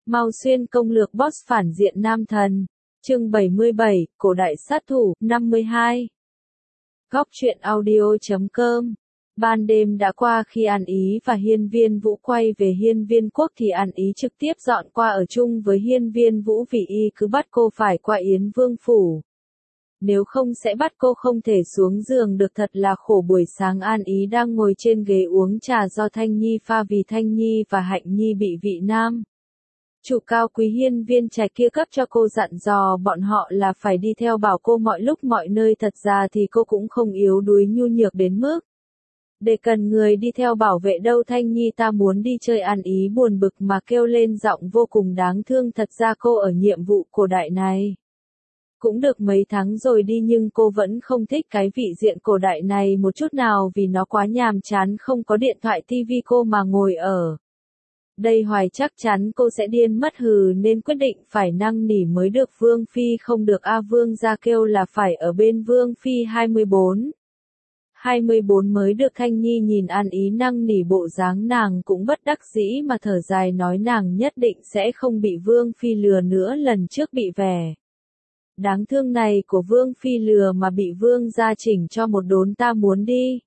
Mao Xuyên công lược boss phản diện nam thần. Chương 77, cổ đại sát thủ, 52. Góc truyện audio.com. Ban đêm đã qua khi An Ý và Hiên Viên Vũ quay về Hiên Viên Quốc thì An Ý trực tiếp dọn qua ở chung với Hiên Viên Vũ vì y cứ bắt cô phải qua Yến Vương Phủ. Nếu không sẽ bắt cô không thể xuống giường được, thật là khổ. Buổi sáng An Ý đang ngồi trên ghế uống trà do Thanh Nhi pha vì Thanh Nhi và Hạnh Nhi bị vị nam chủ cao quý Hiên Viên Trạch kia cấp cho cô, dặn dò bọn họ là phải đi theo bảo cô mọi lúc mọi nơi. Thật ra thì cô cũng không yếu đuối nhu nhược đến mức để cần người đi theo bảo vệ đâu. Thanh Nhi ta muốn đi chơi. An Ý buồn bực mà kêu lên giọng vô cùng đáng thương. Thật ra cô ở nhiệm vụ cổ đại này cũng được mấy tháng rồi đi, nhưng cô vẫn không thích cái vị diện cổ đại này một chút nào vì nó quá nhàm chán, không có điện thoại tivi cô mà ngồi ở đây hoài chắc chắn cô sẽ điên mất nên quyết định phải năn nỉ mới được. Vương Phi không được Vương gia kêu là phải ở bên Vương Phi 24 mới được. Thanh Nhi nhìn An Ý năn nỉ bộ dáng nàng cũng bất đắc dĩ mà thở dài nói nàng nhất định sẽ không bị Vương Phi lừa nữa. Lần trước bị vẻ đáng thương này của Vương Phi lừa mà bị Vương gia chỉnh cho một đốn. Ta muốn đi.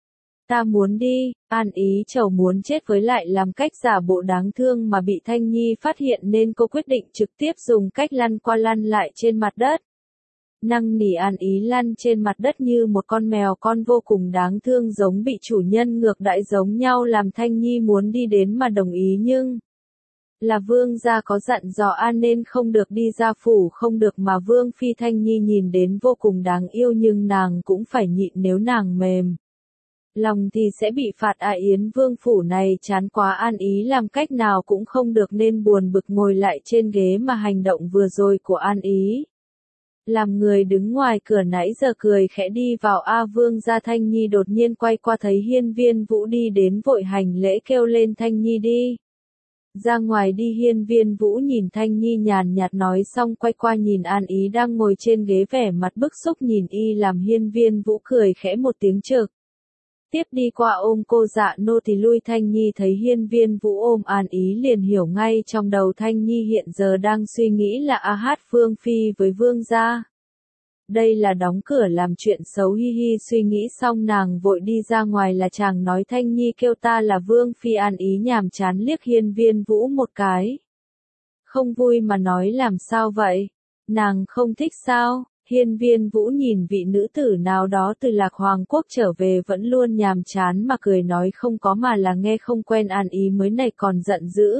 An Ý chầu muốn chết, với lại làm cách giả bộ đáng thương mà bị Thanh Nhi phát hiện nên cô quyết định trực tiếp dùng cách lăn qua lăn lại trên mặt đất. Năn nỉ An Ý lăn trên mặt đất như một con mèo con vô cùng đáng thương, giống bị chủ nhân ngược đãi giống nhau, làm Thanh Nhi muốn đi đến mà đồng ý, nhưng là Vương gia có dặn dò nên không được đi ra phủ không được mà. Vương Phi Thanh Nhi nhìn đến vô cùng đáng yêu nhưng nàng cũng phải nhịn, nếu nàng mềm lòng thì sẽ bị phạt. Yến Vương Phủ này chán quá, An Ý làm cách nào cũng không được nên buồn bực ngồi lại trên ghế. Mà hành động vừa rồi của An Ý làm người đứng ngoài cửa nãy giờ cười khẽ đi vào. Vương gia. Thanh Nhi đột nhiên quay qua thấy Hiên Viên Vũ đi đến, vội hành lễ kêu lên Thanh Nhi đi ra ngoài đi. Hiên Viên Vũ nhìn Thanh Nhi nhàn nhạt nói xong quay qua nhìn An Ý đang ngồi trên ghế vẻ mặt bức xúc nhìn y, làm Hiên Viên Vũ cười khẽ một tiếng trực tiếp đi qua ôm cô. Dạ nô thì lui. Thanh Nhi thấy Hiên Viên Vũ ôm An Ý liền hiểu ngay trong đầu Thanh Nhi hiện giờ đang suy nghĩ là Vương Phi với Vương gia đây là đóng cửa làm chuyện xấu. Hi hi, suy nghĩ xong nàng vội đi ra ngoài. Là chàng nói Thanh Nhi kêu ta là Vương Phi. An Ý nhàm chán liếc Hiên Viên Vũ một cái, không vui mà nói làm sao vậy, nàng không thích sao? Hiên Viên Vũ nhìn vị nữ tử nào đó từ Lạc Hoàng Quốc trở về vẫn luôn nhàm chán mà cười nói không có, mà là nghe không quen. An Ý mới này còn giận dữ,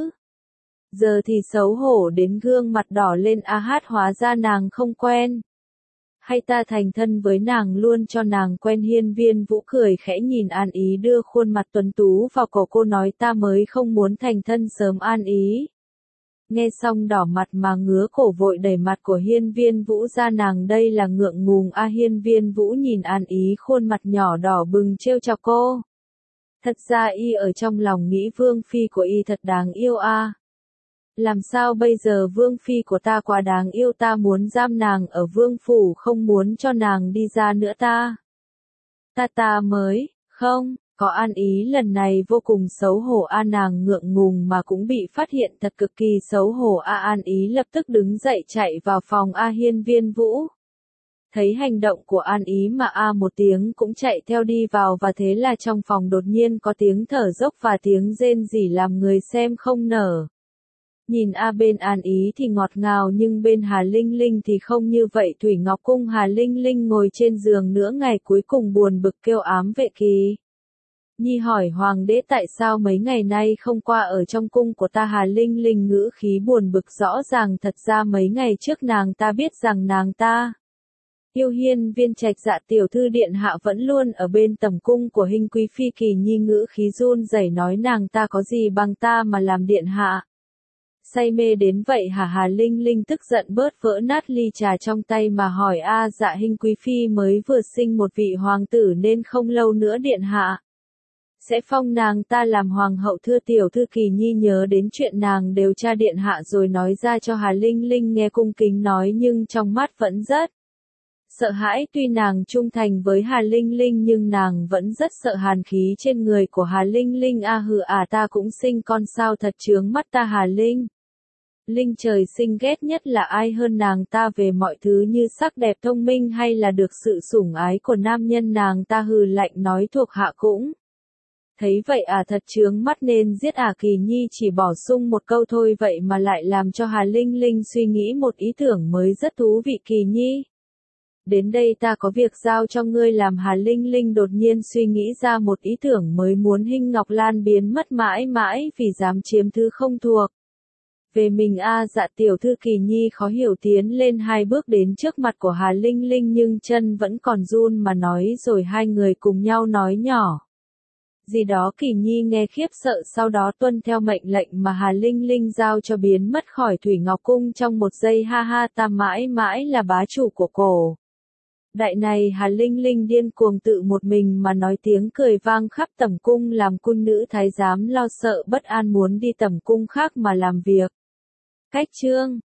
giờ thì xấu hổ đến gương mặt đỏ lên. Hóa ra nàng không quen, hay ta thành thân với nàng luôn cho nàng quen? Hiên Viên Vũ cười khẽ nhìn An Ý đưa khuôn mặt tuấn tú vào cổ cô nói ta mới không muốn thành thân sớm. An Ý nghe xong đỏ mặt mà ngứa cổ, vội đẩy mặt của Hiên Viên Vũ ra. Nàng đây là ngượng ngùng. Hiên Viên Vũ nhìn An Ý khuôn mặt nhỏ đỏ bừng trêu chọc cô. Thật ra y ở trong lòng nghĩ Vương Phi của y thật đáng yêu. Làm sao bây giờ? Vương Phi của ta quá đáng yêu, ta muốn giam nàng ở Vương Phủ, không muốn cho nàng đi ra nữa. Ta mới không có. An Ý lần này vô cùng xấu hổ. Nàng ngượng ngùng mà cũng bị phát hiện, thật cực kỳ xấu hổ. An Ý lập tức đứng dậy chạy vào phòng. Hiên Viên Vũ thấy hành động của An Ý mà một tiếng cũng chạy theo đi vào, và thế là trong phòng đột nhiên có tiếng thở dốc và tiếng rên rỉ làm người xem không nở nhìn. Bên An Ý thì ngọt ngào nhưng bên Hà Linh Linh thì không như vậy. Thủy Ngọc Cung Hà Linh Linh ngồi trên giường nửa ngày cuối cùng buồn bực kêu ám vệ Kỳ Nhi hỏi hoàng đế tại sao mấy ngày nay không qua ở trong cung của ta. Hà Linh Linh ngữ khí buồn bực rõ ràng, thật ra mấy ngày trước nàng ta biết rằng nàng ta yêu Hiên Viên Trạch. Dạ tiểu thư điện hạ vẫn luôn ở bên tầm cung của Hình Quý Phi. Kỳ Nhi ngữ khí run rẩy nói nàng ta có gì bằng ta mà làm điện hạ say mê đến vậy hả? Hà Linh Linh tức giận bớt vỡ nát ly trà trong tay mà hỏi dạ Hình Quý Phi mới vừa sinh một vị hoàng tử nên không lâu nữa điện hạ sẽ phong nàng ta làm hoàng hậu. Thưa tiểu thư. Kỳ Nhi nhớ đến chuyện nàng điều tra điện hạ rồi nói ra cho Hà Linh Linh nghe, cung kính nói nhưng trong mắt vẫn rất sợ hãi. Tuy nàng trung thành với Hà Linh Linh nhưng nàng vẫn rất sợ hàn khí trên người của Hà Linh Linh. Ta cũng sinh con sao, thật chướng mắt ta. Hà Linh Linh trời sinh ghét nhất là ai hơn nàng ta về mọi thứ như sắc đẹp thông minh hay là được sự sủng ái của nam nhân, nàng ta hừ lạnh nói thuộc hạ cũng. Thấy vậy thật chướng mắt nên giết Kỳ Nhi chỉ bổ sung một câu thôi vậy mà lại làm cho Hà Linh Linh suy nghĩ một ý tưởng mới rất thú vị. Kỳ Nhi, đến đây ta có việc giao cho ngươi làm. Hà Linh Linh đột nhiên suy nghĩ ra một ý tưởng mới, muốn Hinh Ngọc Lan biến mất mãi mãi vì dám chiếm thứ không thuộc về mình. Dạ tiểu thư. Kỳ Nhi khó hiểu tiến lên 2 bước đến trước mặt của Hà Linh Linh nhưng chân vẫn còn run mà nói, rồi hai người cùng nhau nói nhỏ gì đó. Kỳ Nhi nghe khiếp sợ, sau đó tuân theo mệnh lệnh mà Hà Linh Linh giao cho, biến mất khỏi Thủy Ngọc Cung trong một giây. Ha ha, ta mãi mãi là bá chủ của cổ đại này. Hà Linh Linh điên cuồng tự một mình mà nói, tiếng cười vang khắp tẩm cung làm cung nữ thái giám lo sợ bất an muốn đi tẩm cung khác mà làm việc. Cách chương